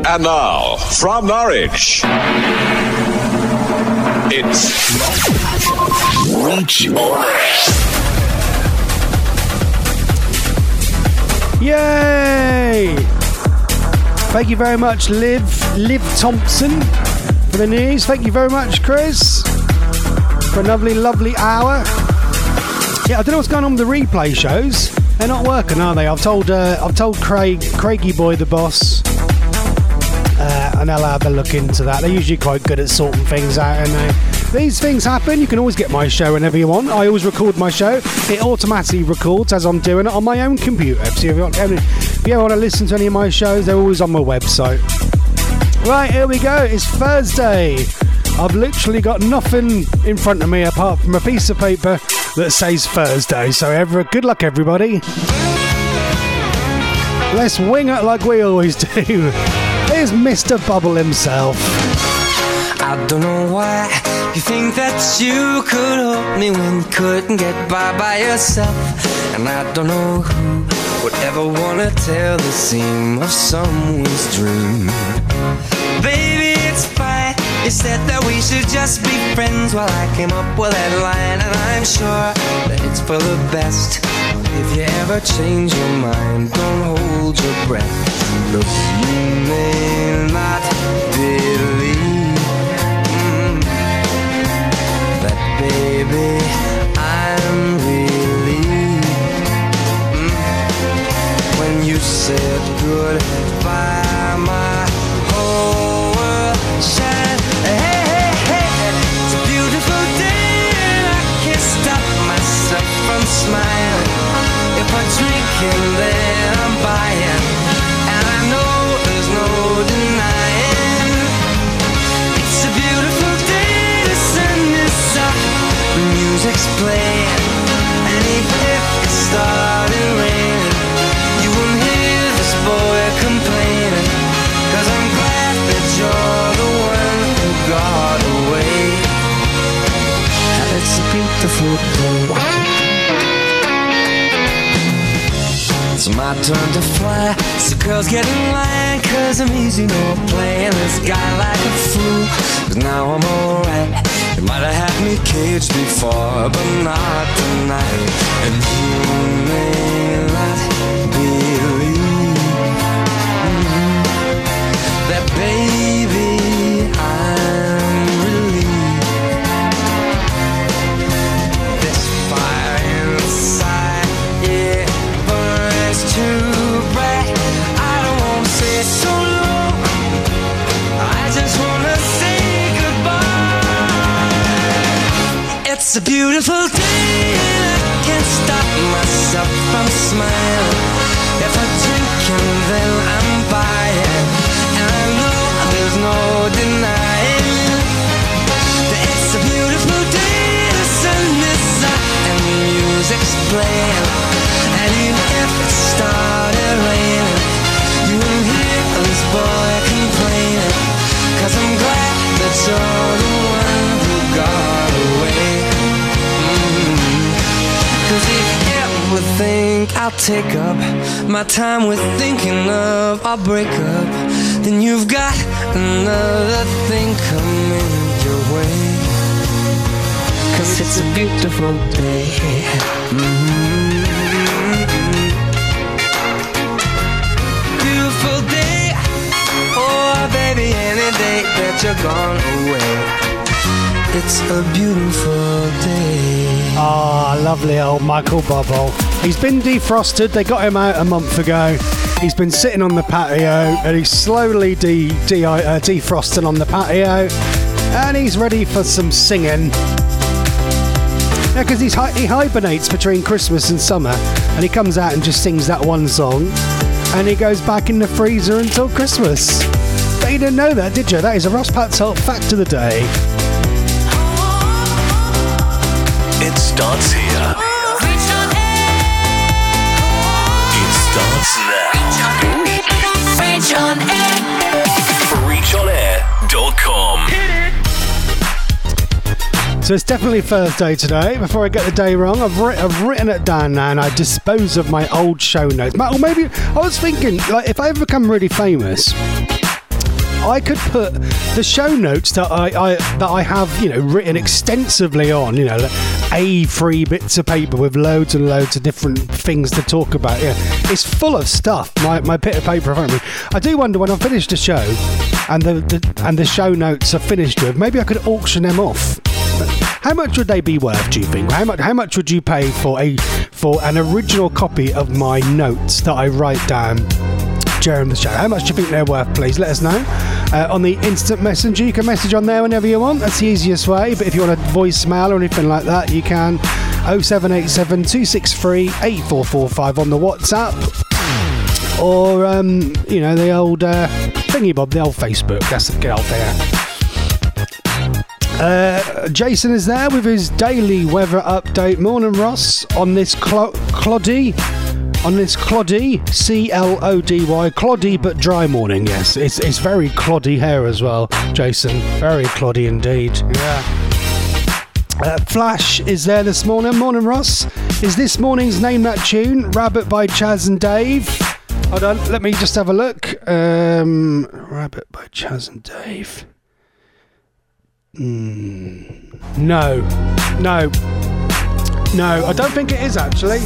And now, from Norwich, it's Reach On Air. Yay! Thank you very much, Liv Thompson, for the news. Thank you very much, Chris, for a lovely hour. Yeah, I don't know what's going on with the replay shows. They're not working, are they? I've told Craigie Boy, the boss, and they'll have a look into that. They're usually quite good at sorting things out, and these things happen. You can always get my show whenever you want. I always record my show. It automatically records as I'm doing it on my own computer. So if you ever want to listen to any of my shows, they're always on my website. Right, here we go. It's Thursday. I've literally got nothing in front of me apart from a piece of paper that says Thursday. So good luck, everybody. Let's wing it like we always do. Here's Mr. Bubble himself. I don't know why you think that you could help me when you couldn't get by yourself. And I don't know who would ever want to tell the seam of someone's dream. Baby, it's fine. You said that we should just be friends while I came up with that line. And I'm sure that it's for the best. If you ever change your mind, don't hold your breath. Look, you may not believe that, baby, I'm relieved. When you said goodbye, my whole world shined. Hey, hey, hey, it's a beautiful day and I can't stop myself from smiling. If I'm drinking, then I'm buying, and I know there's no denying. It's a beautiful day, the sun is up, the music's playing, and even if it started raining, you won't hear this boy complaining, 'cause I'm glad that you're the one who got away. And it's a beautiful day. It's my turn to fly, so girls get in line, 'cause I'm easy, no playing this guy like a fool. 'Cause now I'm alright. You might have had me caged before, but not tonight. And you may not believe that, baby, I'm relieved. This fire inside, yeah, burns too bright. I don't want to say so long, I just want to say goodbye. It's a beautiful day and I can't stop myself from smiling. If I'm drinking, then I'm buying, and I know there's no denying that it's a beautiful day. The sun is up and the music's playing, and even if it started raining, you won't hear this boy complaining, 'cause I'm glad that you're the one who got away. 'Cause if you ever think I'll take up my time with thinking of our breakup, then you've got another thing coming your way. 'Cause it's a beautiful day. Beautiful day. Oh, baby, any day that you're gone away, it's a beautiful day. Ah, lovely old Michael Bubble. He's been defrosted. They got him out a month ago. He's been sitting on the patio, and he's slowly defrosting on the patio, and he's ready for some singing. Yeah, because he hibernates between Christmas and summer, and he comes out and just sings that one song, and he goes back in the freezer until Christmas. But you didn't know that, did you? That is a Ross Patzelt fact of the day. It starts here. It starts now. Reach on air. ReachOnAir.com. So it's definitely Thursday today. Before I get the day wrong, I've written it down now, and I dispose of my old show notes. Or maybe I was thinking, like, if I ever become really famous, I could put the show notes that I have, you know, written extensively on, you know, like A3 bits of paper with loads and loads of different things to talk about. Yeah, it's full of stuff. My bit of paper in front of me. I do wonder when I finish the show and the show notes are finished with, maybe I could auction them off. How much would they be worth, do you think? How much would you pay for an original copy of my notes that I write down during the show? How much do you think they're worth? Please let us know on the instant messenger. You can message on there whenever you want. That's the easiest way. But if you want a voicemail or anything like that, you can 0787 263 8445 on the WhatsApp, or you know, the old thingy bob, the old Facebook. That's the good old thing. Jason is there with his daily weather update. Morning, Ross, on this cloddy, C-L-O-D-Y, cloddy but dry morning. Yes, it's very cloddy here as well, Jason. Very cloddy indeed. Yeah. Flash is there this morning. Morning, Ross. Is this morning's Name That Tune? Rabbit by Chaz and Dave. Hold on, let me just have a look. Rabbit by Chaz and Dave. No, I don't think it is actually.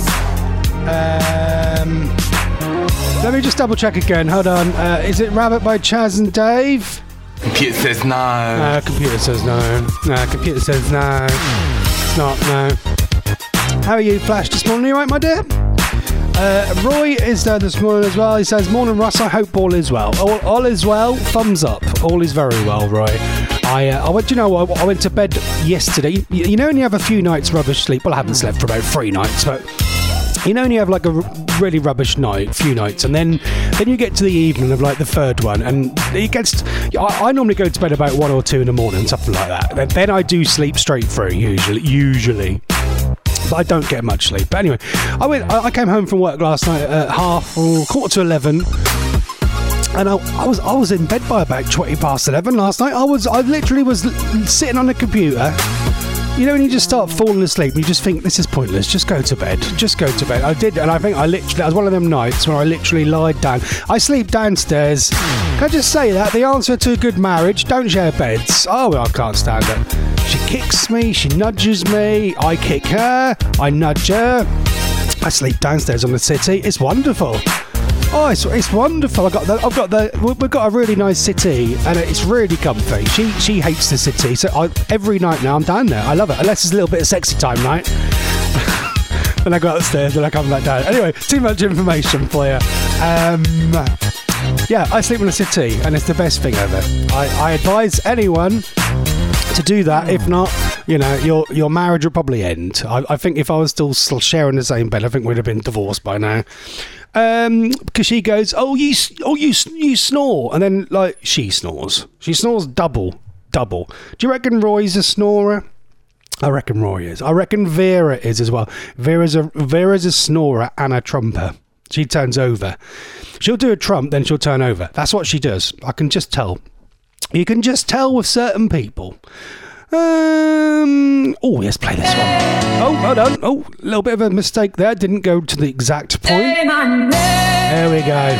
Let me just double check again. Hold on. Is it Rabbit by Chaz and Dave? Computer says no. Computer says no. Computer says no. It's not, no. How are you, Flash, this morning? You right, my dear? Roy is there this morning as well. He says, morning, Russ, I hope all is well. All is well, thumbs up. All is very well, Roy. I went, you know, I went to bed yesterday. You know, when you have a few nights rubbish sleep, well, I haven't slept for about 3 nights, but you know, when you have like a really rubbish few nights, and then you get to the evening of like the third one, and it gets. I normally go to bed about 1 or 2 in the morning, something like that. Then I do sleep straight through usually. But I don't get much sleep. But anyway, I came home from work last night at 11:15. And I was in bed by about 11:20 last night. I literally was sitting on the computer. You know, when you just start falling asleep, you just think, this is pointless. Just go to bed. I did, and I think that was one of them nights when I literally lied down. I sleep downstairs. Can I just say that? The answer to a good marriage, don't share beds. Oh, I can't stand it. She kicks me, she nudges me, I kick her, I nudge her. I sleep downstairs on the city. It's wonderful. Oh, it's wonderful. We've got a really nice city, and it's really comfy. She hates the city, so every night now I'm down there. I love it, unless it's a little bit of sexy time night. Then I go upstairs, and I come back down. Anyway, too much information for you. Yeah, I sleep in the city, and it's the best thing ever. I advise anyone to do that. If not, you know, your marriage will probably end. I think if I was still sharing the same bed, I think we'd have been divorced by now. Because she goes, you snore, and then like she snores double. Do you reckon Roy's a snorer? I reckon Roy is. I reckon Vera is as well. Vera's a snorer and a trumper. She turns over. She'll do a trump, then she'll turn over. That's what she does. I can just tell. You can just tell with certain people. Let's play this one. Oh, hold on. Oh, a little bit of a mistake there. Didn't go to the exact point. There we go.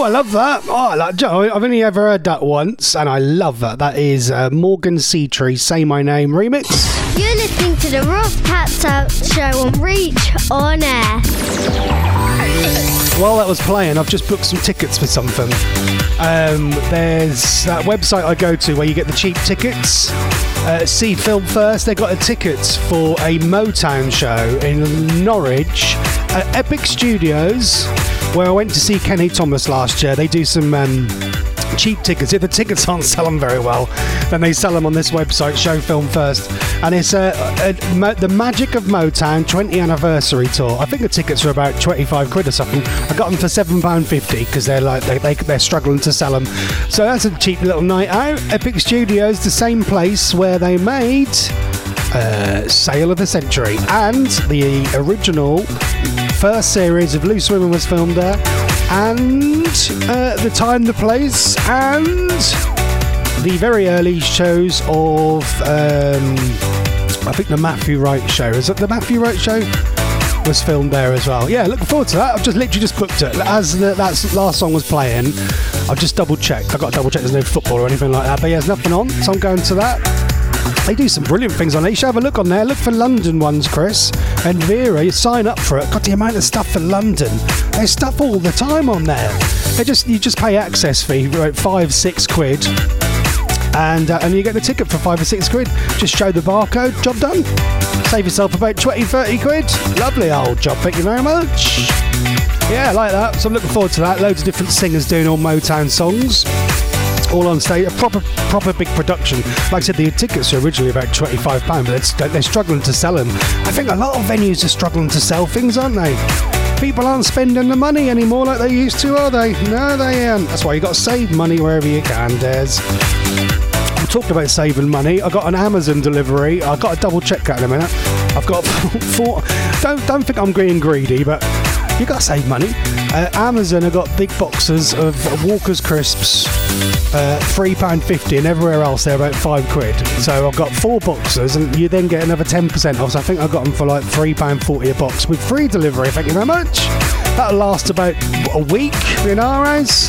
I love that. I've only ever heard that once, and I love that. That is Morgan Seatree, Say My Name remix. You're listening to the Ross Taps Out Show on Reach On Air. While that was playing, I've just booked some tickets for something. There's that website I go to where you get the cheap tickets. See Film First. They got the tickets for a Motown show in Norwich at Epic Studios, where I went to see Kenny Thomas last year. They do some cheap tickets. If the tickets aren't selling very well, then they sell them on this website, Show Film First. And it's the Magic of Motown 20 anniversary tour. I think the tickets are about 25 quid or something. I got them for £7.50 because they're struggling to sell them. So that's a cheap little night out. Epic Studios, the same place where they made Sale of the Century, and the original first series of Loose Women was filmed there, and the time, the place, and the very early shows of I think the Matthew Wright show. Is it the Matthew Wright show? Was filmed there as well. Yeah, looking forward to that. I've just literally just booked it. As that last song was playing, I've just double checked. I've got to double check there's no football or anything like that. But yeah, there's nothing on, so I'm going to that. They do some brilliant things on there. You should have a look on there. Look for London ones, Chris and Vera. You sign up for it. God, the amount of stuff for London. There's stuff all the time on there. You just pay access fee, right, 5-6 quid. And you get the ticket for 5 or 6 quid. Just show the barcode, job done. Save yourself about 20-30 quid. Lovely old job, thank you very much. Yeah, I like that. So I'm looking forward to that. Loads of different singers doing all Motown songs, all on stage. A proper big production. Like I said, the tickets are originally about £25, but they're struggling to sell them. I think a lot of venues are struggling to sell things, aren't they? People aren't spending the money anymore like they used to, are they? No, they aren't. That's why you got to save money wherever you can, Des. We talked about saving money. I got an Amazon delivery. I've got to double check that in a minute. I've got four. Don't think I'm being greedy, but you got to save money. Amazon have got big boxes of Walker's crisps, £3.50, and everywhere else they're about 5 quid. So I've got 4 boxes, and you then get another 10% off. So I think I got them for like £3.40 a box with free delivery. Thank you very much. That'll last about a week in our house.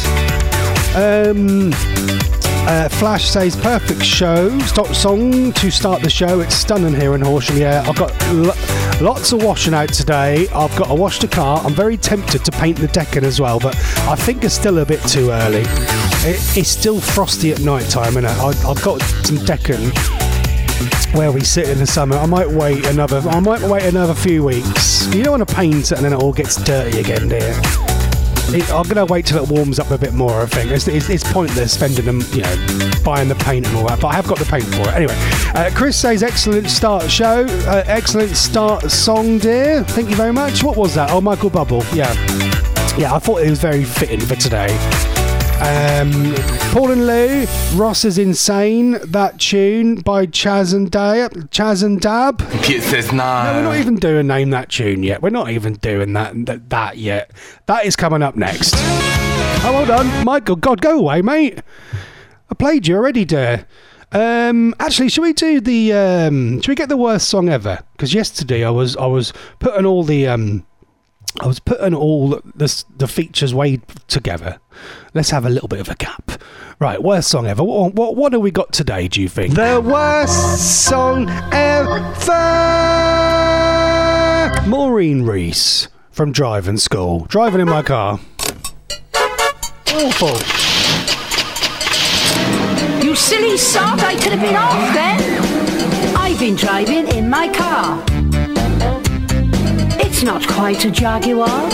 Flash says perfect show. Stop song to start the show. It's stunning here in Horsham. Yeah, I've got lots of washing out today. I've got to wash the car. I'm very tempted to paint the decking as well, but I think it's still a bit too early. It's still frosty at night time, innit? I've got some decking where we sit in the summer. I might wait another few weeks. You don't want to paint it and then it all gets dirty again, dear. I'm going to wait till it warms up a bit more, I think. It's pointless spending them, buying the paint and all that, but I have got the paint for it. Anyway, Chris says, excellent start show. Excellent start song, dear. Thank you very much. What was that? Oh, Michael Bublé. Yeah, I thought it was very fitting for today. Paul and Lou, Ross is insane. That tune by Chaz and Dab. It says no. No, we're not even doing Name That Tune yet. We're not even doing that yet. That is coming up next. Oh, well done, Michael. God, go away, mate. I played you already, dear. Actually, should we do the? Should we get the worst song ever? Because yesterday I was putting all the the features way together. Let's have a little bit of a gap. Right, worst song ever. What have we got today, do you think? The worst song ever! Maureen Reese from Driving School. Driving in my car. Awful. You silly sod, I could have been off then. I've been driving in my car. It's not quite a Jaguar.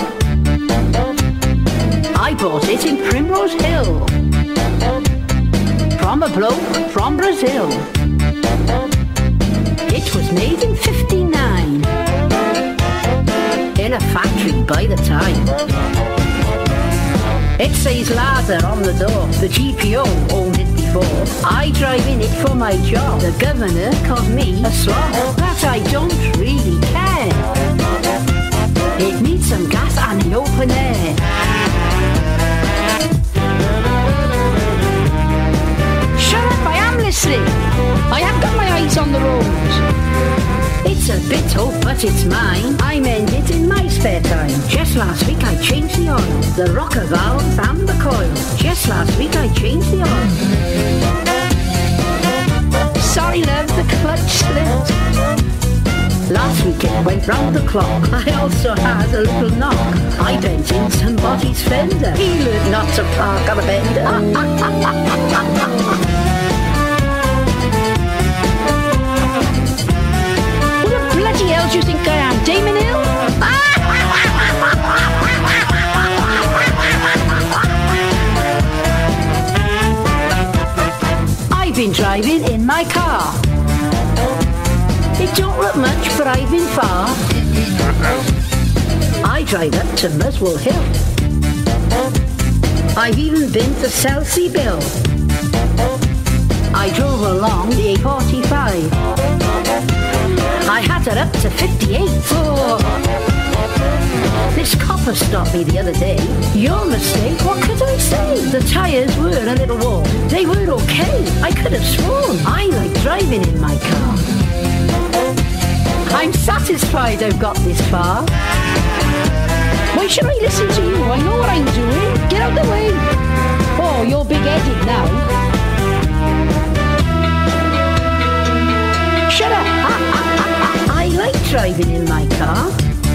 I bought it in Primrose Hill from a bloke from Brazil. It was made in 59 in a factory by the time. It says Laser on the door. The GPO owned it before. I drive in it for my job. The governor calls me a slob. That I don't really care. It needs some gas and the open air. Shut up, I am listening. I have got my eyes on the road. It's a bit old, but it's mine. I mend it in my spare time. Just last week I changed the oil. the rocker valve and the coil. Just last week I changed the oil. Sorry love, the clutch slipped. Last week it went round the clock. I also had a little knock. I bent in somebody's fender. He learned not to park on a bender. What the bloody hell do you think I am, Damon Hill? I've been driving in my car. It don't look much, but I've been far. I drive up to Muswell Hill. I've even been to Selsey Bill. I drove along the A45. I had it up to 58. Oh. This copper stopped me the other day. Your mistake, what could I say? The tyres were a little warm. They were okay. I could have sworn. I like driving in my car. I'm satisfied I've got this far. Why should I listen to you? I know what I'm doing. Get out the way. Oh, you're big-headed now. Shut up. I like driving in my car.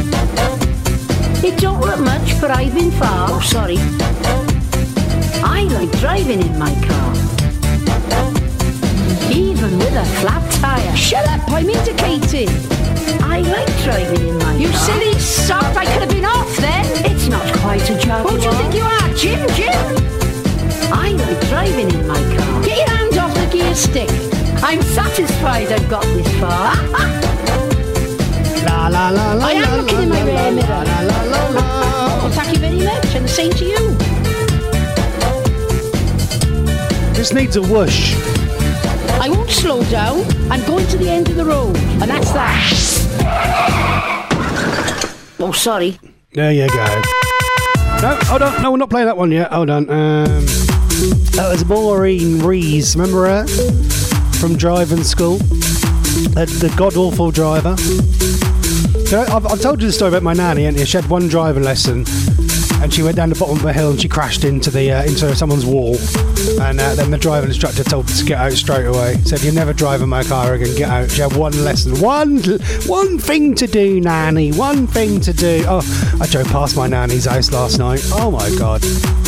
It don't look much, but I've been far. Oh, sorry. I like driving in my car. Even with a flat tyre. Shut up, I'm indicating. I like driving in my car. You silly sod, I could have been off then. It's not quite a Jaguar. Who do you think you are, Jim? I like driving in my car. Get your hand off the gear stick. I'm satisfied I've got this far. La la la la. I am looking in my rear mirror. La la la la. Oh, thank you very much, and the same to you. This needs a whoosh. I won't slow down. I'm going to the end of the road, and that's that. Oh, sorry. There you go. No, hold on. No, we're not playing that one yet. Hold on. That was Maureen Rees. Remember her? From driving school. The god-awful driver. So I've told you the story about my nanny, haven't you? She had one driving lesson, and she went down the bottom of a hill and she crashed into someone's wall. And then the driving instructor told her to get out straight away. Said, "You never drive in my car again, get out." She had one lesson. One thing to do, nanny. One thing to do. Oh, I drove past my nanny's house last night. Oh my God.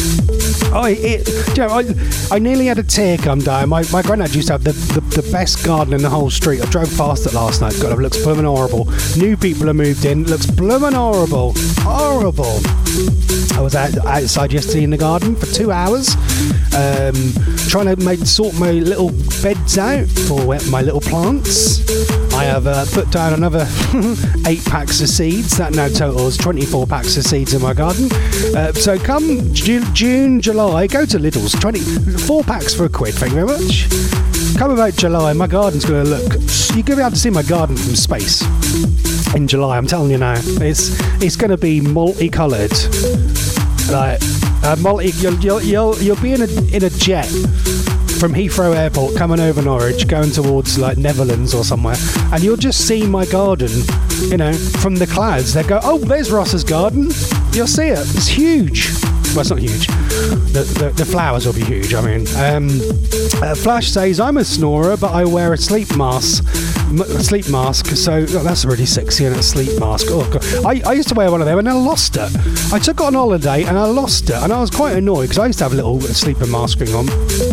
I nearly had a tear come down. My granddad used to have the best garden in the whole street. I drove past it last night. God, it looks bloomin' horrible. New people have moved in. It looks bloomin' horrible. Horrible. I was outside yesterday in the garden for 2 hours, trying to sort my little beds out for my little plants. I have put down another 8 packs of seeds. That now totals 24 packs of seeds in my garden. So come June, July, go to Lidl's. 4 packs for £1. Thank you very much. Come about July, my garden's going to look... You're going to be able to see my garden from space in July. I'm telling you now, it's going to be multicoloured. Like you'll be in a jet from Heathrow Airport coming over Norwich, going towards like Netherlands or somewhere, and you'll just see my garden, from the clouds. They go, "Oh, there's Ross's garden." You'll see it. It's huge. Well, it's not huge. The flowers will be huge. I mean, Flash says, "I'm a snorer, but I wear a sleep mask. So that's really sexy, and a sleep mask. Oh God. I used to wear one of them, and I lost it. I took it on holiday, and I lost it, and I was quite annoyed because I used to have a little sleeping mask on.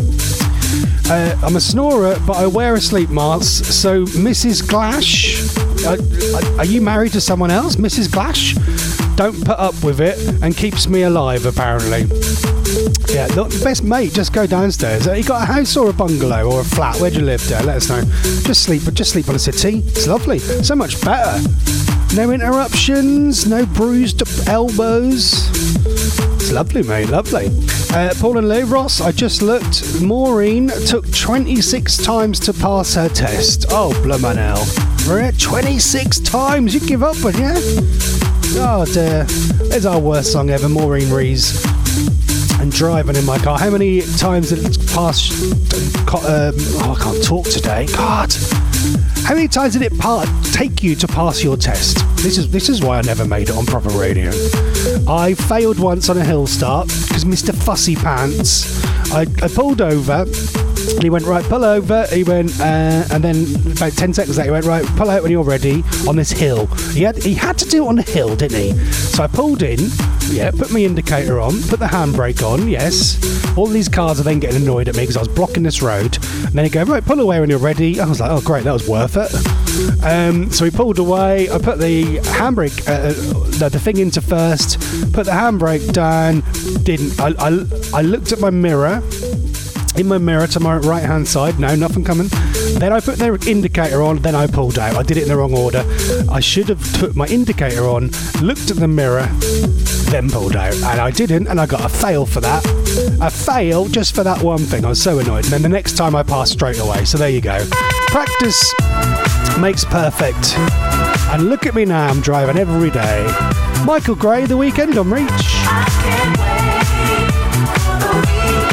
I'm a snorer, but I wear a sleep mask. So, Mrs. Glash, are you married to someone else, Mrs. Glash? Don't put up with it and keeps me alive, apparently." Yeah, the best mate, just go downstairs. You got a house or a bungalow or a flat? Where do you live there? Let us know. Just sleep on a settee. It's lovely. So much better. No interruptions, no bruised elbows. It's lovely, mate, lovely. Paul and Lou, Ross, I just looked. Maureen took 26 times to pass her test. Oh, bloomin' hell. We're at 26 times. You give up, wouldn't you? Oh, dear. There's our worst song ever, Maureen Rees. And driving in my car. How many times did it pass? I can't talk today. God. How many times did it take you to pass your test? This is why I never made it on proper radio. I failed once on a hill start because Mr. Fussy Pants. I pulled over. And he went, right, pull over. He went, and then about 10 seconds later, he went, right, pull out when you're ready on this hill. He had to do it on the hill, didn't he? So I pulled in, put my indicator on, put the handbrake on, yes. All these cars are then getting annoyed at me because I was blocking this road. And then he go, right, pull away when you're ready. I was like, oh, great, that was worth it. So he pulled away. I put the handbrake, the thing into first, put the handbrake down, didn't. I looked at my mirror. In my mirror to my right hand side, no, nothing coming. Then I put the indicator on, then I pulled out. I did it in the wrong order. I should have put my indicator on, looked at the mirror, then pulled out. And I didn't, and I got a fail for that. A fail just for that one thing. I was so annoyed. And then the next time I passed straight away. So there you go. Practice makes perfect. And look at me now, I'm driving every day. Michael Gray, The Weekend on Reach. I can't wait for the weekend.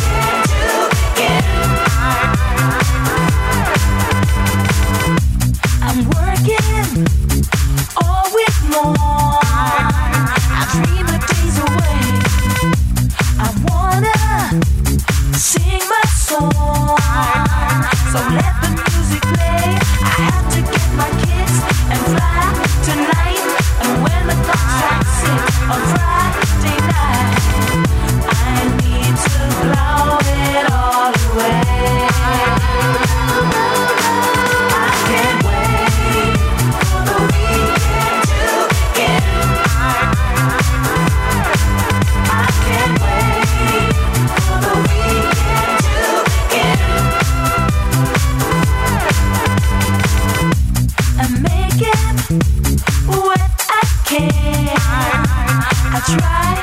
I'm working all week long. I dream the days away. I wanna sing my song. So let the music play. I have to get my kids and fly tonight. And when the clock strikes 6 on Friday night, I need to blow it all away. I can't wait for the weekend to begin. I can't wait for the weekend to begin. I'm making what I can. I try.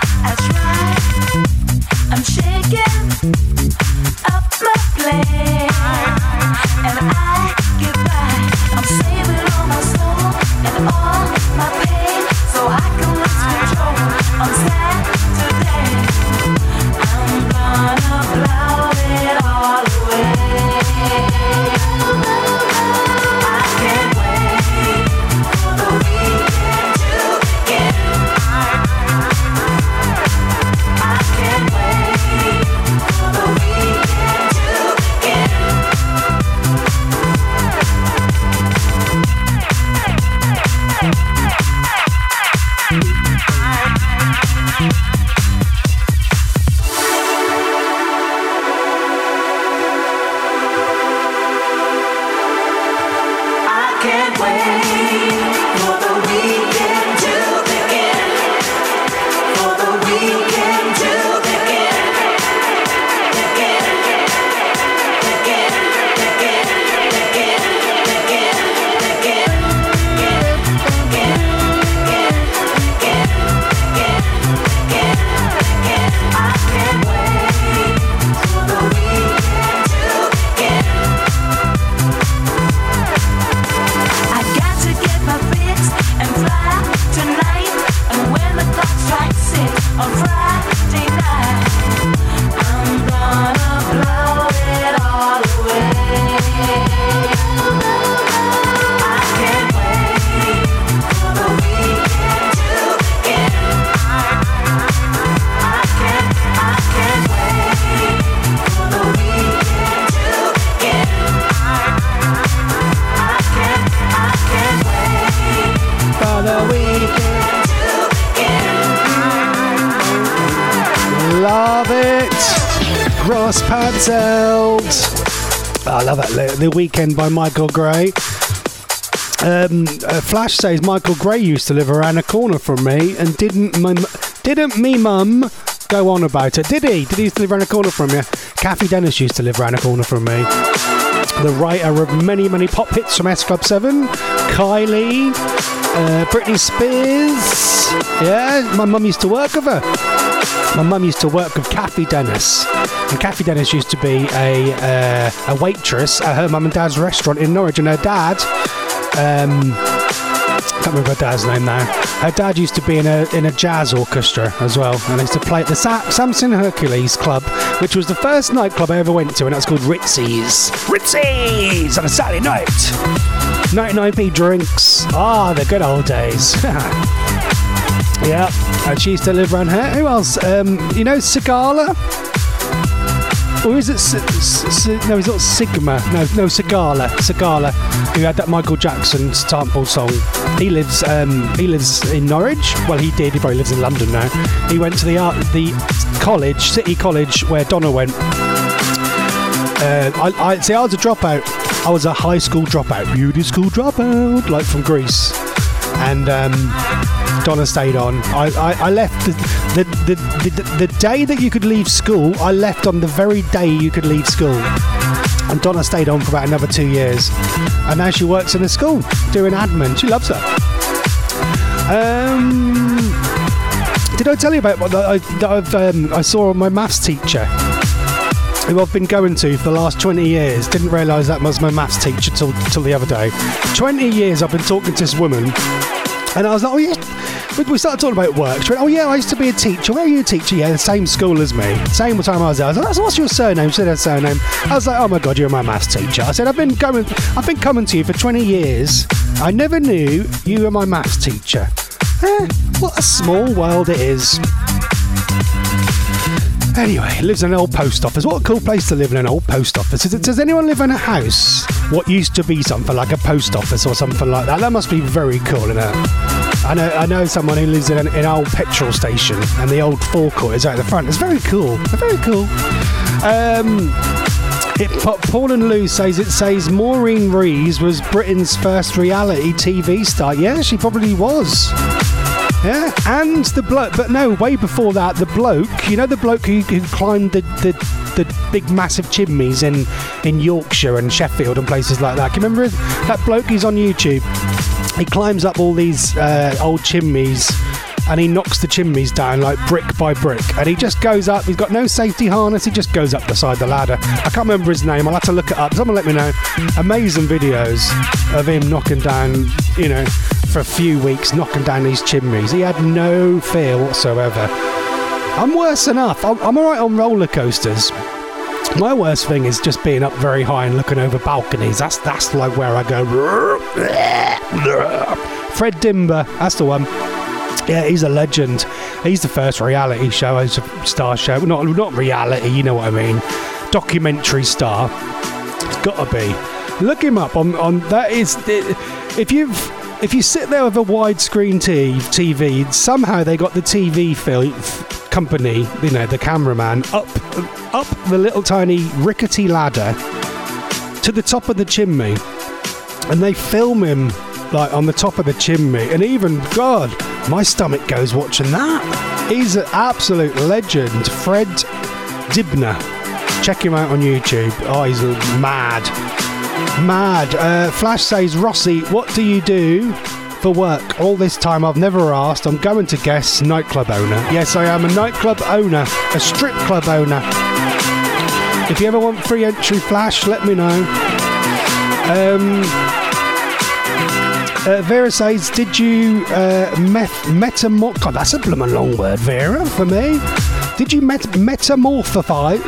I'm shaking up my plan, and I get by. I'm saving all my soul and all my pain, so I can lose control on Saturday. I'm gonna blow it all away. I can't wait for the weekend to begin. I can't wait for the weekend to begin. I can't wait for the weekend to begin. For the weekend to begin. I can't wait for the weekend to begin. I got to get my fix and fly tonight. And when the clock strikes 6 on Friday night, I'm gonna blow it all away. I can't wait for the weekend to begin. I can't wait for the weekend to begin. I can't wait For the weekend. to begin. Love it. Ross Panselt. I love that. The Weekend by Michael Gray. Flash says Michael Gray used to live around the corner from me, and didn't me mum go on about it? Did he? Did he used to live around the corner from you? Kathy Dennis used to live around the corner from me. The writer of many, many pop hits from S Club 7, Kylie, Britney Spears. Yeah, my mum used to work with her. My mum used to work with Kathy Dennis, and Kathy Dennis used to be a waitress at her mum and dad's restaurant in Norwich, and her dad, can't remember her dad's name now, Her dad used to be in a jazz orchestra as well, and I used to play at the Samson Hercules Club, which was the first nightclub I ever went to, and that's called Ritzy's. Ritzy's on a Saturday night. 99p drinks. The good old days. Yeah, and she used to live around here. Who else? You know Sigala? Or is it no, he's not Sigma. No, Sigala, who had that Michael Jackson sample song. He lives in Norwich. Well, he did. He probably lives in London now. He went to the college, City College, where Donna went. I was a dropout. I was a high school dropout, beauty school dropout, like from Greece, and Donna stayed on. I left the day that you could leave school. I left on the very day you could leave school, and Donna stayed on for about another 2 years, and now she works in a school doing admin. She loves it. Did I tell you about what I saw my maths teacher, who I've been going to for the last 20 years? Didn't realise that was my maths teacher till the other day. 20 years I've been talking to this woman, and I was like, oh yeah. We started talking about work. She went, oh yeah, I used to be a teacher. Where are you a teacher? Yeah, the same school as me. Same time I was there. I was like, what's your surname? She said her surname. I was like, oh my God, you're my maths teacher. I said, I've been coming to you for 20 years. I never knew you were my maths teacher. What a small world it is. Anyway, lives in an old post office. What a cool place to live in, an old post office. Does anyone live in a house what used to be something like a post office or something like that? That must be very cool, isn't it? I know someone who lives in an old petrol station, and the old forecourt is out the front. It's very cool. Very cool. Paul and Lou says Maureen Rees was Britain's first reality TV star. Yeah, she probably was. Yeah, and the bloke, but no, way before that, the bloke, you know, the bloke who climbed the big massive chimneys in Yorkshire and Sheffield and places like that. Can you remember that bloke? He's on YouTube. He climbs up all these old chimneys, and he knocks the chimneys down like brick by brick, and he just goes up. He's got no safety harness. He just goes up the side of the ladder. I can't remember his name. I'll have to look it up. Someone let me know. Amazing videos of him knocking down, you know, for a few weeks, knocking down these chimneys. He had no fear whatsoever. I'm worse enough. I'm all right on roller coasters. My worst thing is just being up very high and looking over balconies. That's like where I go. Fred Dimber, that's the one. Yeah, he's a legend. He's the first reality show, star show. Not reality, you know what I mean. Documentary star. It's got to be. Look him up on that is. If you sit there with a widescreen TV, somehow they got the TV company, you know, the cameraman, up the little tiny rickety ladder to the top of the chimney, and they film him like on the top of the chimney. And even, God, my stomach goes watching that. He's an absolute legend. Fred Dibner. Check him out on YouTube. Oh, he's mad. Flash says, Rossi, what do you do for work? All this time I've never asked. I'm going to guess nightclub owner. Yes, I am a nightclub owner, a strip club owner. If you ever want free entry, Flash, let me know. Vera says, did you metamorph? God, that's a blooming long word, Vera, for me. Did you metamorphosize?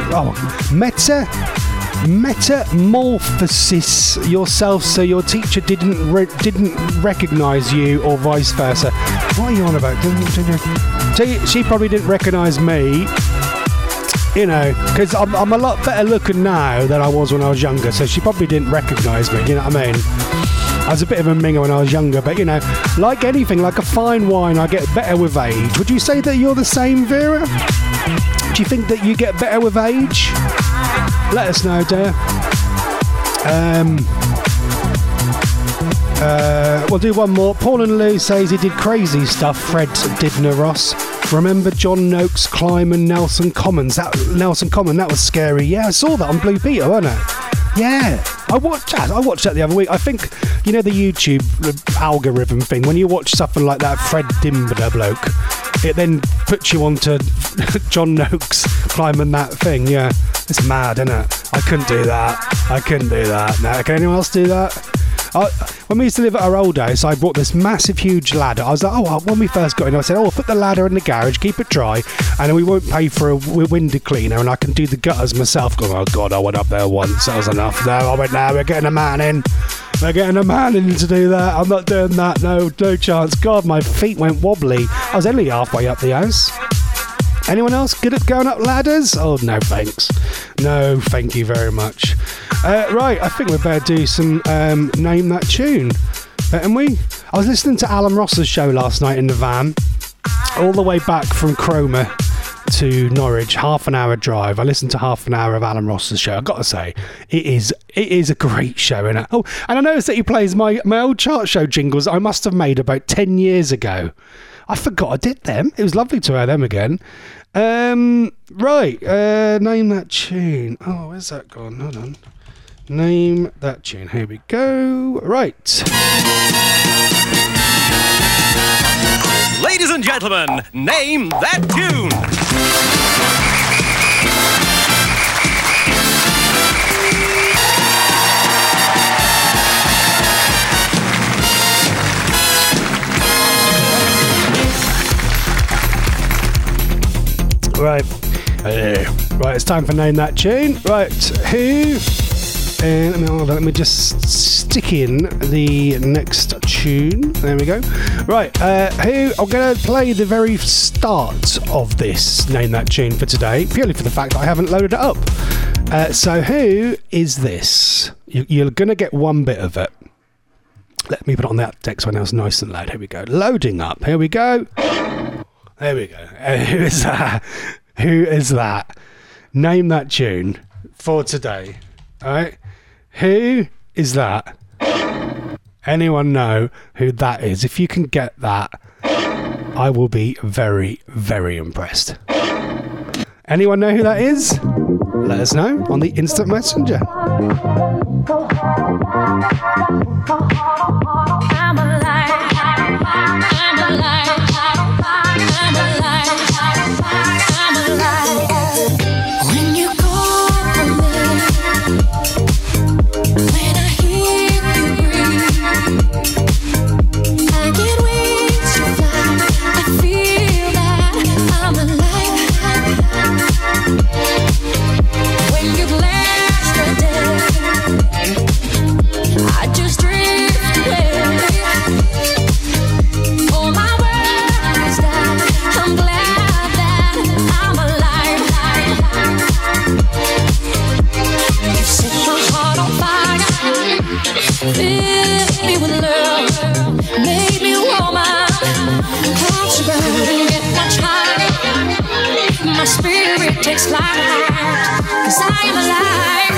Metamorphosis yourself so your teacher didn't recognise you, or vice versa? What are you on about? She probably didn't recognise me, you know, because I'm a lot better looking now than I was when I was younger, so she probably didn't recognise me, you know what I mean? I was a bit of a minger when I was younger, but you know, like anything, like a fine wine, I get better with age. Would you say that you're the same, Vera? Do you think that you get better with age? Let us know, dear. We'll do one more. Paul and Lou says he did crazy stuff. Fred Dibner Ross. Remember John Noakes climbing Nelson Commons? That was scary. Yeah, I saw that on Blue Peter, wasn't it? Yeah. I watched that the other week. I think, you know, the YouTube algorithm thing, when you watch something like that, Fred Dibner bloke, it then puts you onto John Noakes climbing that thing. Yeah, it's mad, isn't it? I couldn't do that. No, can anyone else do that? when we used to live at our old house, I bought this massive, huge ladder. I was like, oh, when we first got in, I said, oh, I'll put the ladder in the garage, keep it dry, and then we won't pay for a window cleaner, and I can do the gutters myself. Going, oh, God, I went up there once. That was enough. No, I went, no, we're getting a man in. We're getting a man in to do that. I'm not doing that. No chance. God, my feet went wobbly. I was only halfway up the house. Anyone else good at going up ladders? Oh, no, thanks. No, thank you very much. Right, I think we better do some Name That Tune, better we? I was listening to Alan Ross's show last night in the van, all the way back from Cromer to Norwich, half an hour drive. I listened to half an hour of Alan Ross's show. I've got to say, it is a great show, isn't it? Oh, and I noticed that he plays my old chart show jingles I must have made about 10 years ago. I forgot I did them. It was lovely to hear them again. Right, Name That Tune. Oh, where's that gone? Hold on. Name That Tune. Here we go. Right. Ladies and gentlemen, Name That Tune. Right. Right, it's time for Name That Tune. Right, who... let me just stick in the next tune. There we go. Right, who... I'm going to play the very start of this Name That Tune for today, purely for the fact that I haven't loaded it up. So who is this? You're going to get one bit of it. Let me put on that text when else nice and loud. Here we go. Loading up. Here we go. There we go. Who is that? Who is that? Name that tune for today. All right. Who is that? Anyone know who that is? If you can get that, I will be very, very impressed. Anyone know who that is? Let us know on the Instant Messenger. I'm alive. I'm alive. I'm alive. I'm alive. When you call me, when I hear you breathe, I get wings to fly. I feel that I'm alive. When you blast the day, I just drift away. All my worries die. I'm glad that I'm alive. You set my heart on fire, filled me with love, made me warmer. Can't you burn, get much higher. My spirit takes flight, 'cause I am alive.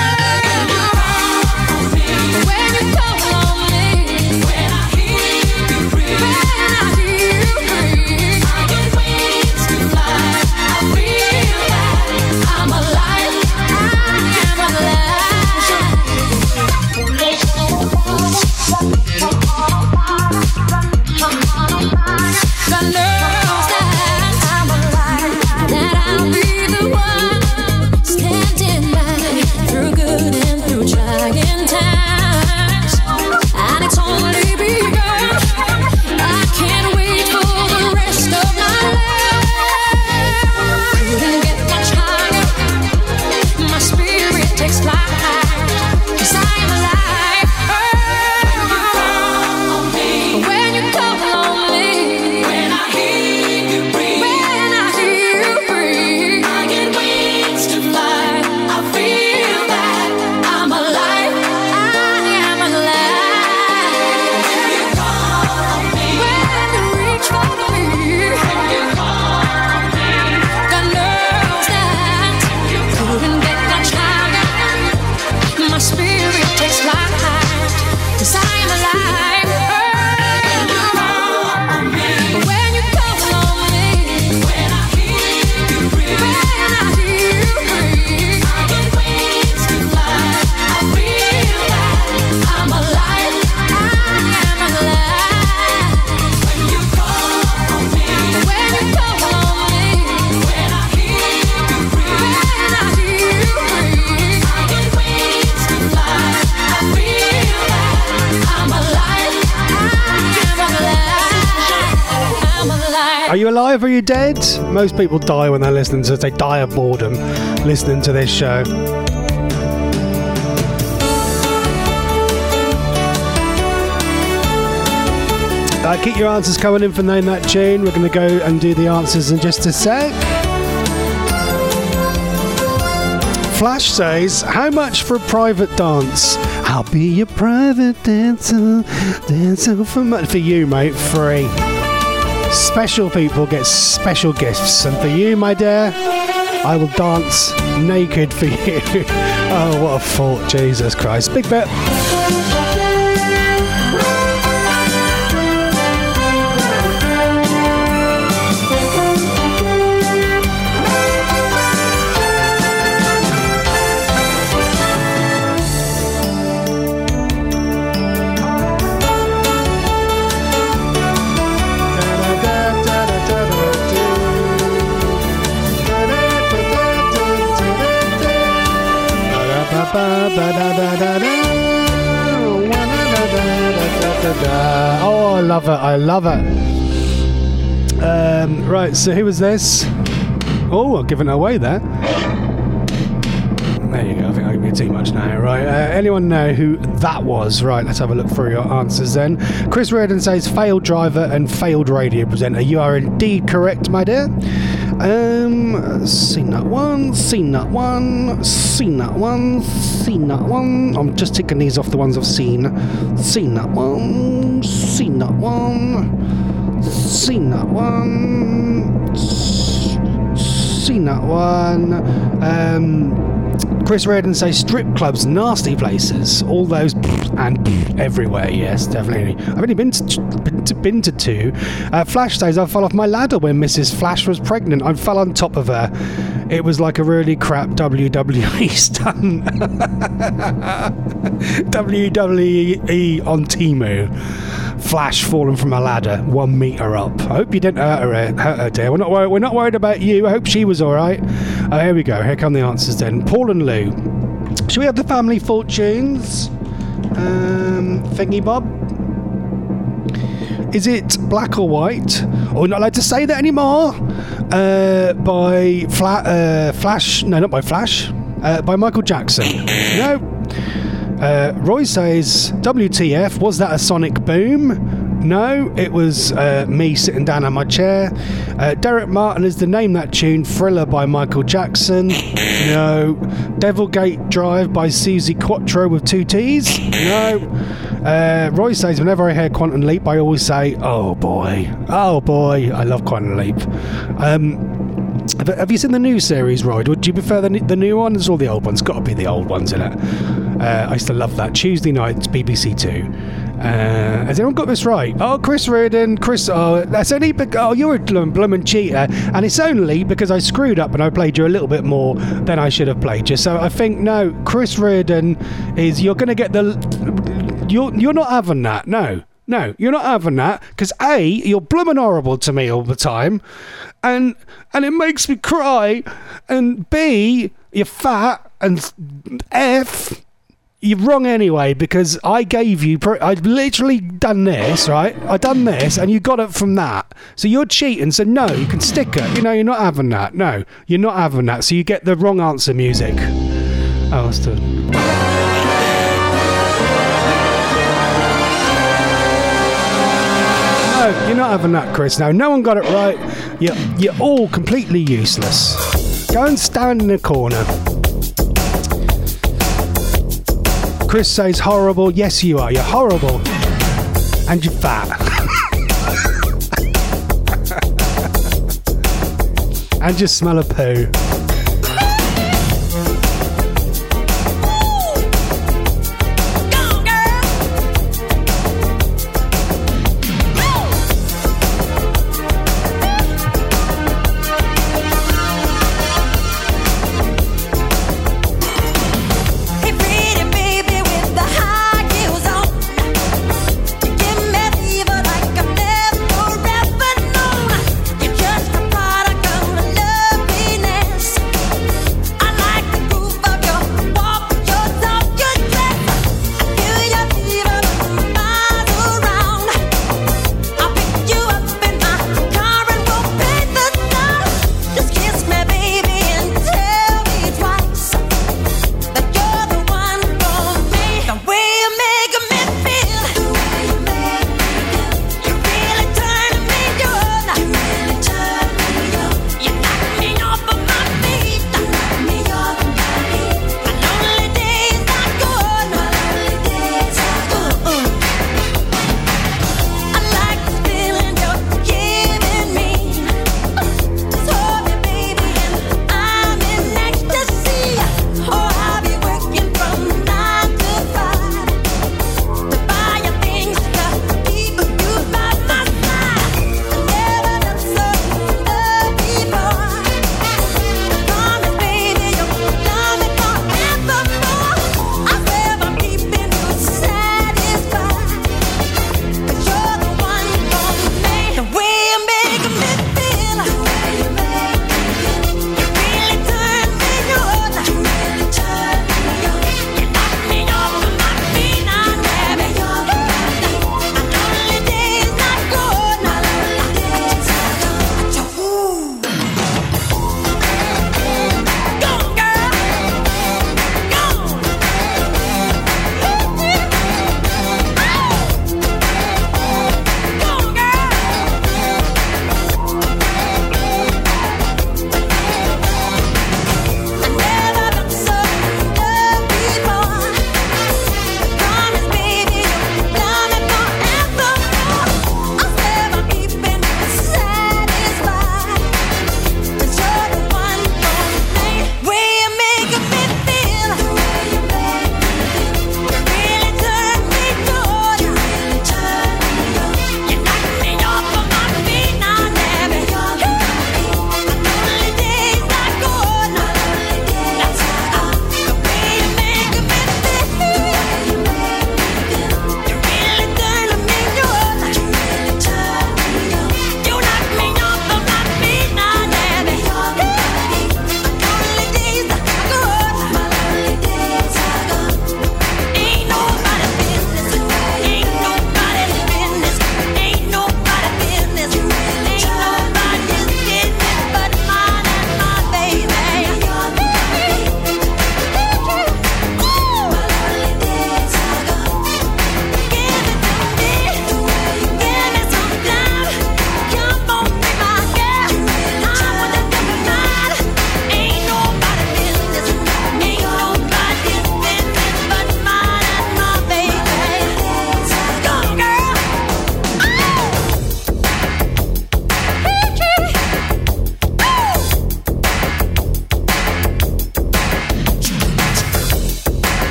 When you call on me, when I hear you breathe, I get wings to fly. I feel that I'm alive. I am alive. God knows that I'm alive, that I'll be the one standing by. you alive? Are you dead? Most people die when they're listening to. They die of boredom listening to this show. Keep your answers coming in for Name That Tune. We're going to go and do the answers in just a sec. Flash says, how much for a private dance? I'll be your private dancer, dancer for you, mate, free. Special people get special gifts, and for you, my dear, I will dance naked for you. Oh, what a thought, Jesus Christ. Big bet. Oh, I love it. I love it. Right, so who was this? Oh, I've given it away there. There you go. I think I can be too much now. Right, anyone know who that was? Right, let's have a look through your answers then. Chris Reardon says failed driver and failed radio presenter. You are indeed correct, my dear. Seen that one, seen that one, seen that one, seen that one. I'm just ticking these off the ones I've seen. Seen that one, seen that one, seen that one, seen that one. Chris Reardon says strip clubs, nasty places. All those and everywhere. Yes, definitely. I've only been to two. Flash says I fell off my ladder when Mrs. Flash was pregnant. I fell on top of her. It was like a really crap WWE stunt. WWE on Temu. Flash falling from a ladder 1 meter up. I hope you didn't hurt her, dear. We're not worried about you. I hope she was all right. Here we go. Here come the answers then. Paul and Lou. Should we have the family fortunes? Thingy Bob. Is it Black or White? Oh, we're not allowed to say that anymore. By Flash. No, not by Flash. By Michael Jackson. No. Roy says, WTF, was that a sonic boom? No, it was me sitting down on my chair. Derek Martin is the Name That Tune. Thriller by Michael Jackson. No. Devilgate Drive by Susie Quattro with 2 T's. No. Roy says, whenever I hear Quantum Leap, I always say, oh boy. Oh boy. I love Quantum Leap. Have you seen the new series, Roy? Would you prefer the new ones or the old ones? Got to be the old ones, innit? I used to love that. Tuesday nights, BBC Two. Has anyone got this right? Oh, Chris Reardon. Chris, oh, that's only because you're a bloomin' cheater, and it's only because I screwed up and I played you a little bit more than I should have played you. So I think no, Chris Reardon is. You're gonna get the. You're not having that. No, you're not having that because A, you're bloomin' horrible to me all the time, and it makes me cry, and B, you're fat, and F. You're wrong anyway, because I gave you... I've literally done this, right? I done this, and you got it from that. So you're cheating, so no, you can stick it. You know, you're not having that. No, you're not having that. So you get the wrong answer music. Oh, that's good. No, you're not having that, Chris. No, no one got it right. You're all completely useless. Go and stand in a corner. Chris says horrible. Yes, you are. You're horrible. And you're fat. And you smell of poo. Just a product of love.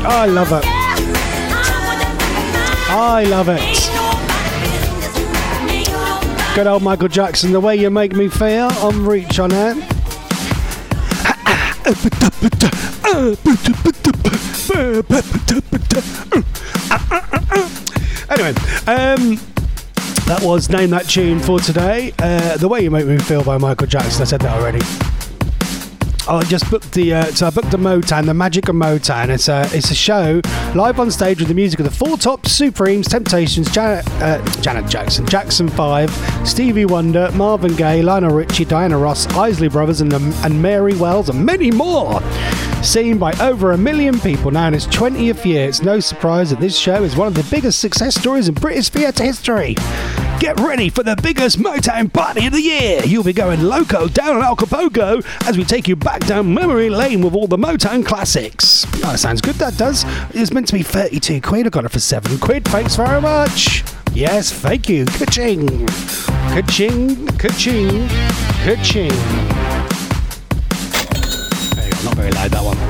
I love it. I love it. Good old Michael Jackson, The Way You Make Me Feel on Reach on Air. Anyway, that was Name That Tune for today. The Way You Make Me Feel by Michael Jackson. I said that already. I just booked the Motown, the Magic of Motown. It's a show live on stage with the music of the Four Tops, Supremes, Temptations, Janet Jackson, Jackson 5, Stevie Wonder, Marvin Gaye, Lionel Richie, Diana Ross, Isley Brothers, and Mary Wells, and many more. Seen by over 1 million people now in its 20th year, it's no surprise that this show is one of the biggest success stories in British theatre history. Get ready for the biggest Motown party of the year. You'll be going loco down in Acapulco as we take you back down memory lane with all the Motown classics. Oh, that sounds good, that does. It's meant to be 32 quid. I got it for 7 quid. Thanks very much. Yes, thank you. Ka-ching. Ka-ching. Ka-ching. Ka-ching. There you go. Not very loud, that one.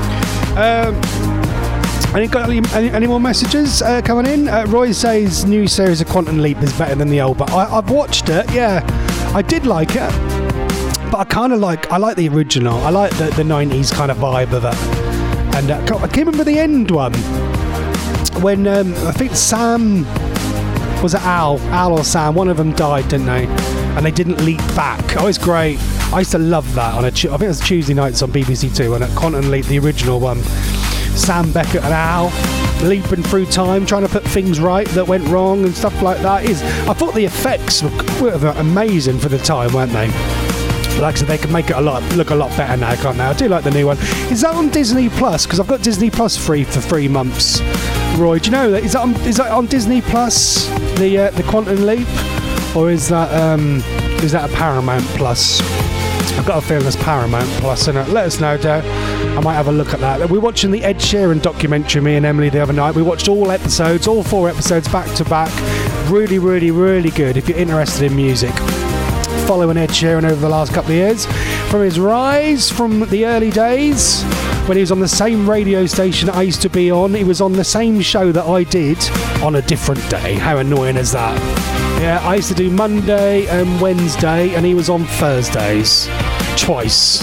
Any more messages coming in? Roy says new series of Quantum Leap is better than the old, but I've watched it. Yeah, I did like it, but I like the original. I like the 90s kind of vibe of it. And I can't remember the end one when I think Sam was it Al or Sam. One of them died, didn't they? And they didn't leap back. Oh, it's great. I used to love that on I think it was Tuesday nights on BBC Two, and at Quantum Leap, the original one. Sam Beckett and Al leaping through time, trying to put things right that went wrong and stuff like that. I thought the effects were amazing for the time, weren't they? Like I said, they can make it look a lot better now, can't they? I do like the new one. Is that on Disney Plus? Because I've got Disney Plus free for 3 months. Roy, do you know that? Is that on Disney Plus? The Quantum Leap, or is that a Paramount Plus? I've got a feeling it's Paramount Plus, and let us know, Joe. I might have a look at that. We're watching the Ed Sheeran documentary, me and Emily, the other night. We watched all 4 episodes back to back. Really, really, really good if you're interested in music. Following Ed Sheeran over the last couple of years. From his rise from the early days, when he was on the same radio station I used to be on, he was on the same show that I did on a different day. How annoying is that? Yeah, I used to do Monday and Wednesday, and he was on Thursdays. Twice.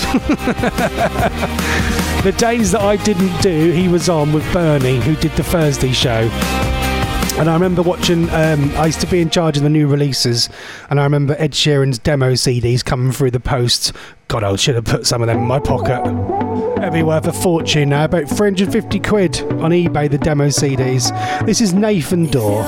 The days that I didn't do, he was on with Bernie, who did the Thursday show. And I remember watching, I used to be in charge of the new releases, and I remember Ed Sheeran's demo CDs coming through the post. God, I should have put some of them in my pocket. It'd be worth a fortune now, about 350 quid on eBay, the demo CDs. This is Nathan Dorr.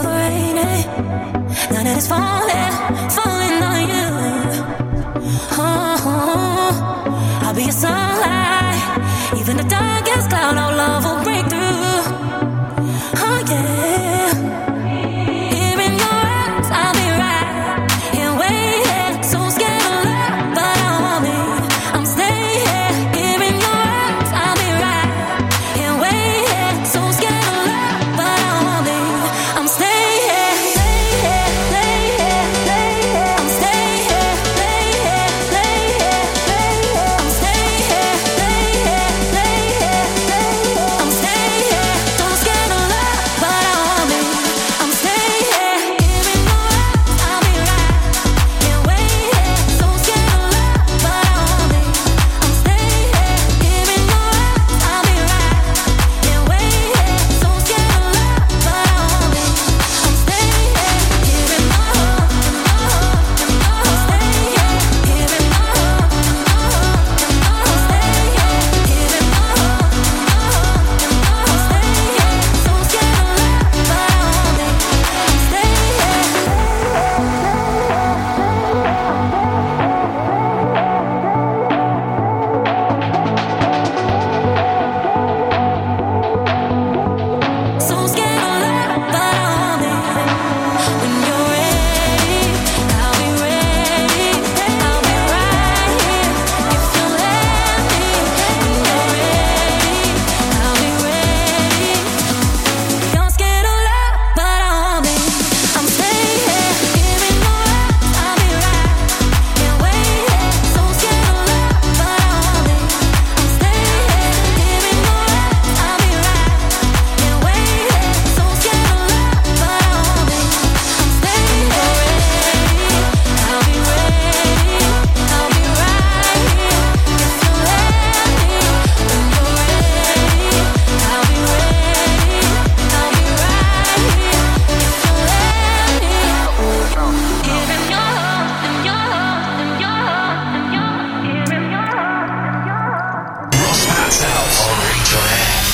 I'll be a sunlight, even the darkest cloud, our love will break through. Oh yeah, here in your arms, I'll be right here waiting. So scared of love, but I want it. I'm staying here in your arms, I'll be right here waiting. So scared of love, but I want it. I'm staying, stay here, stay here, stay here.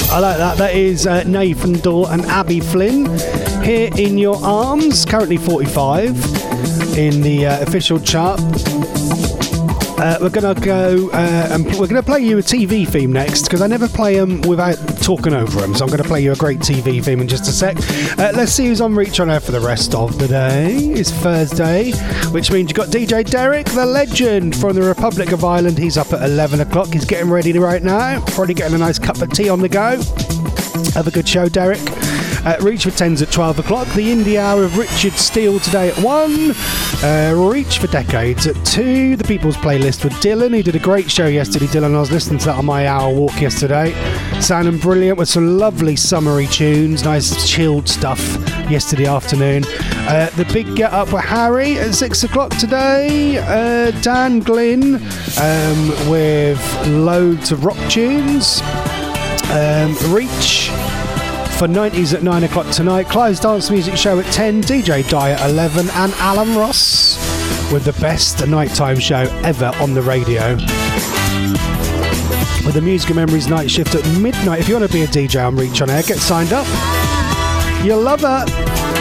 I like that. That is Nathan Daw and Abby Flynn. Here in Your Arms, currently 45 in the official chart. We're going to go and we're going to play you a TV theme next, because I never play them without talking over them. So I'm going to play you a great TV theme in just a sec. Let's see who's on Reach On Air for the rest of the day. It's Thursday, which means you've got DJ Derek, the legend from the Republic of Ireland. He's up at 11 o'clock. He's getting ready right now. Probably getting a nice cup of tea on the go. Have a good show, Derek. Reach for 10s at 12 o'clock. The Indie Hour of Richard Steele today at 1. Reach for Decades at 2. The People's Playlist with Dylan. He did a great show yesterday, Dylan. I was listening to that on my hour walk yesterday. Sounding brilliant with some lovely summery tunes. Nice chilled stuff yesterday afternoon. The Big Get Up with Harry at 6 o'clock today. Dan Glynn with loads of rock tunes. Reach for 90s at 9 o'clock tonight. Clive's Dance Music Show at 10. DJ Dye at 11. And Alan Ross with the best nighttime show ever on the radio, with the Music and Memories night shift at midnight. If you want to be a DJ on Reach On Air, get signed up. You'll love it.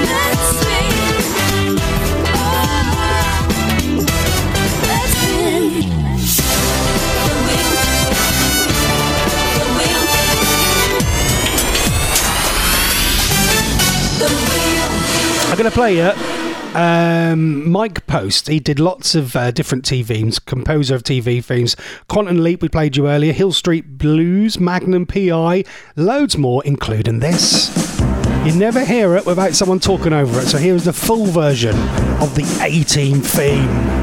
I'm going to play you Mike Post. He did lots of different TV themes, composer of TV themes. Quantum Leap, we played you earlier. Hill Street Blues, Magnum PI, loads more, including this. You never hear it without someone talking over it. So here's the full version of the A-Team theme.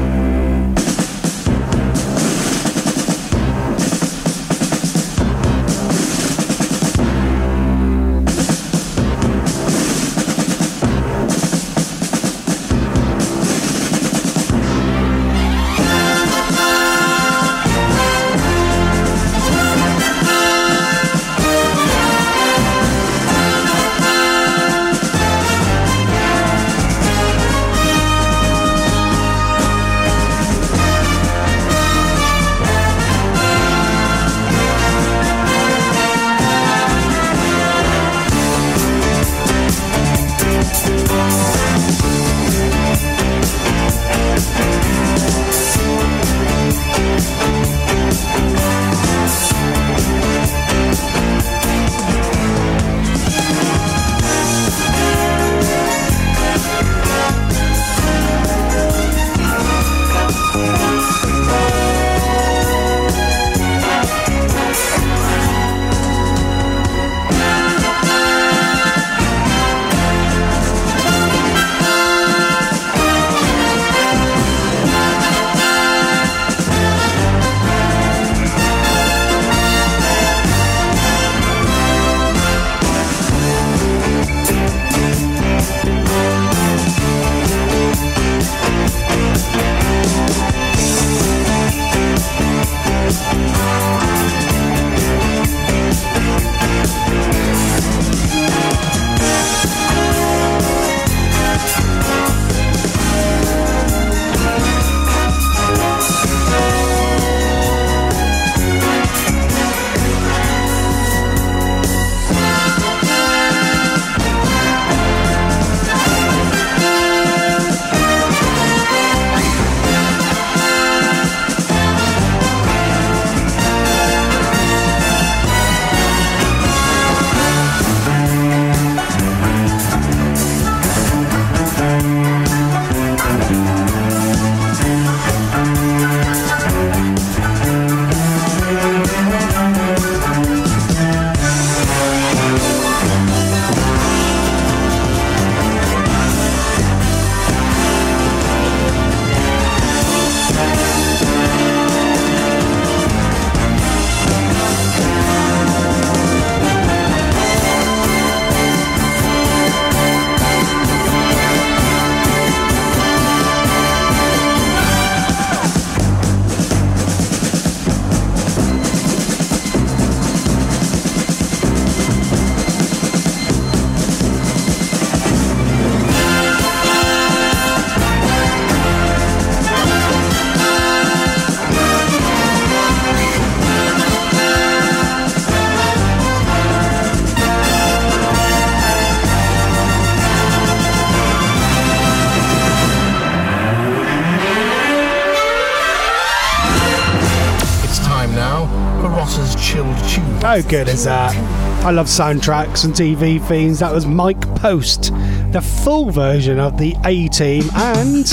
How good is that? I love soundtracks and TV themes. That was Mike Post, the full version of the A-Team, and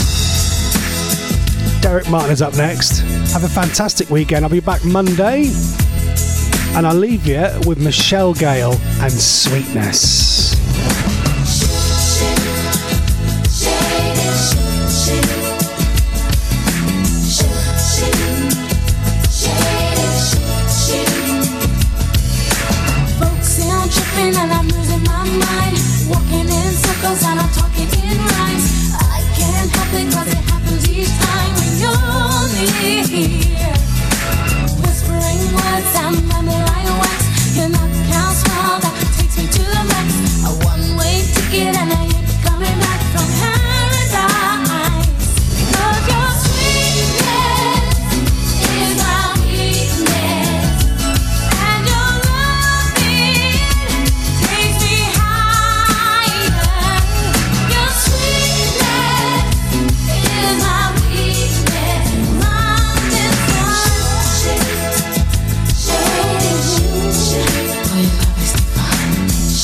Derek Martin is up next. Have a fantastic weekend. I'll be back Monday, and I'll leave you with Michelle Gale and Sweetness. And I'm losing my mind, walking in circles and I'm talking in rhymes. I can't help it 'cause it happens each time when you're near. Whispering words and memorizing wax. You're not count small, that takes me to the max. A one-way ticket and I ain't coming back from paradise. 'Cause your sweetness is my weakness, and your loving takes me higher. Your sweetness is my weakness. Mountains oh, your love is divine.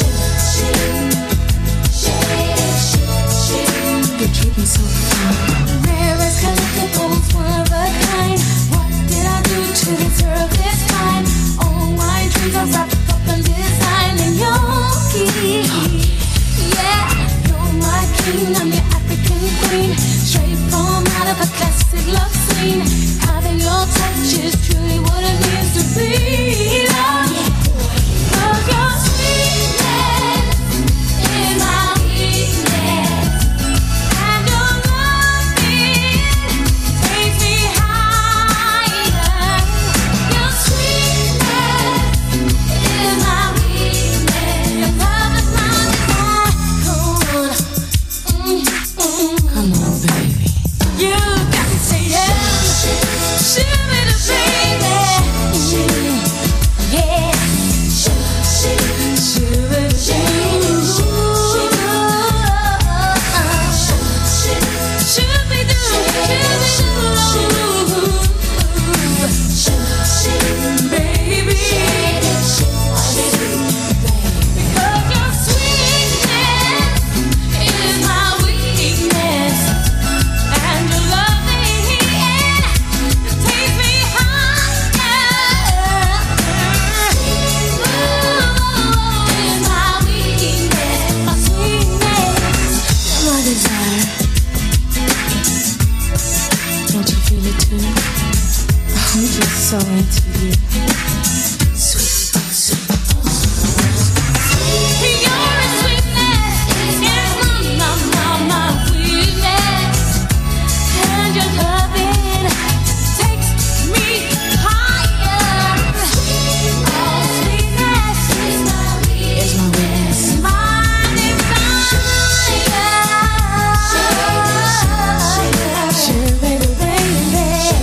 You keep me so fine. Rarest collectibles, one of a kind. What did I do to deserve this kind? All my dreams are wrapped up in design and your key. Yeah, you're my king, I'm your African queen. Straight from out of a classic love scene. Having your touch is truly what it means to be loved. 'Cause your sweetness is my weakness, and your loving takes me higher. Your sweetness is my weakness. Your love is my desire. Come on, baby. You got to say yes. Shoot me the baby. Yeah. Shoot me the baby. Because your sweetness is my weakness, and your loving takes me higher. Is my weakness, my sweetness, my desire. Don't you feel it too? I'm just so into you. Sweet, sweet. You're a sweetness, it's my weakness, and your loving takes me higher. Oh, sweetness is my weakness, my desire. Sugar, baby, baby.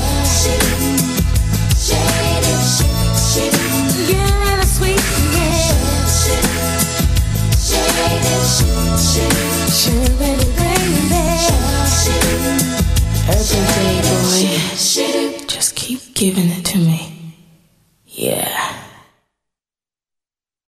Give me the sweetness. Sugar, baby, baby. Every day, boy. Just keep giving it to me. Yeah.